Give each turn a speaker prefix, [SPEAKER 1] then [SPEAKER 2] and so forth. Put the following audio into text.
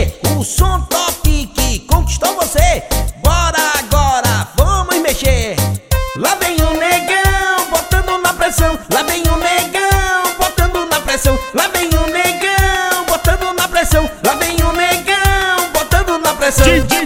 [SPEAKER 1] mexer. O som top que conquistou você. Bora agora, vamos mexer. Lá vem o negão, botando na pressão. Lá vem o negão, botando na pressão. Lá vem o negão, botando na pressão. Lá vem o negão, botando na pressão.